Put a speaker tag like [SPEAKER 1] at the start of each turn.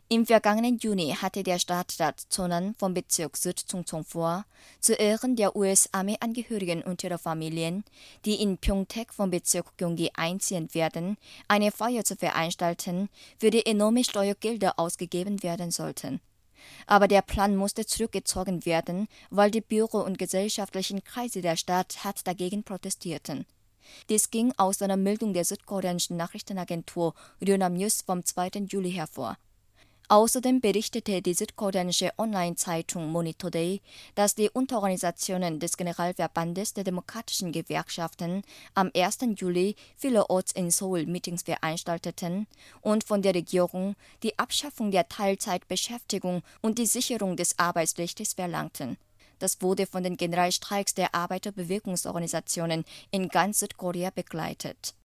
[SPEAKER 1] Im vergangenen Juni hatte der Stadtrat Cheonan vom Bezirk Süd-Chungcheong vor, zu Ehren der US-Armeeangehörigen und ihrer Familien, die in Pyeongtaek vom Bezirk Gyeonggi einziehen werden, eine Feier zu veranstalten, für die enorme Steuergelder ausgegeben werden sollten. Aber der Plan musste zurückgezogen werden, weil die Büro- und gesellschaftlichen Kreise der Stadt hart dagegen protestierten. Dies ging aus einer Meldung der südkoreanischen Nachrichtenagentur Ryonhap News vom 2. Juli hervor. Außerdem berichtete die südkoreanische Online-Zeitung Monitor Day, dass die Unterorganisationen des Generalverbandes der demokratischen Gewerkschaften am 1. Juli vielerorts in Seoul Meetings veranstalteten und von der Regierung die Abschaffung der Teilzeitbeschäftigung und die Sicherung des Arbeitsrechts verlangten. Das wurde von den Generalstreiks der Arbeiterbewegungsorganisationen in ganz Südkorea begleitet.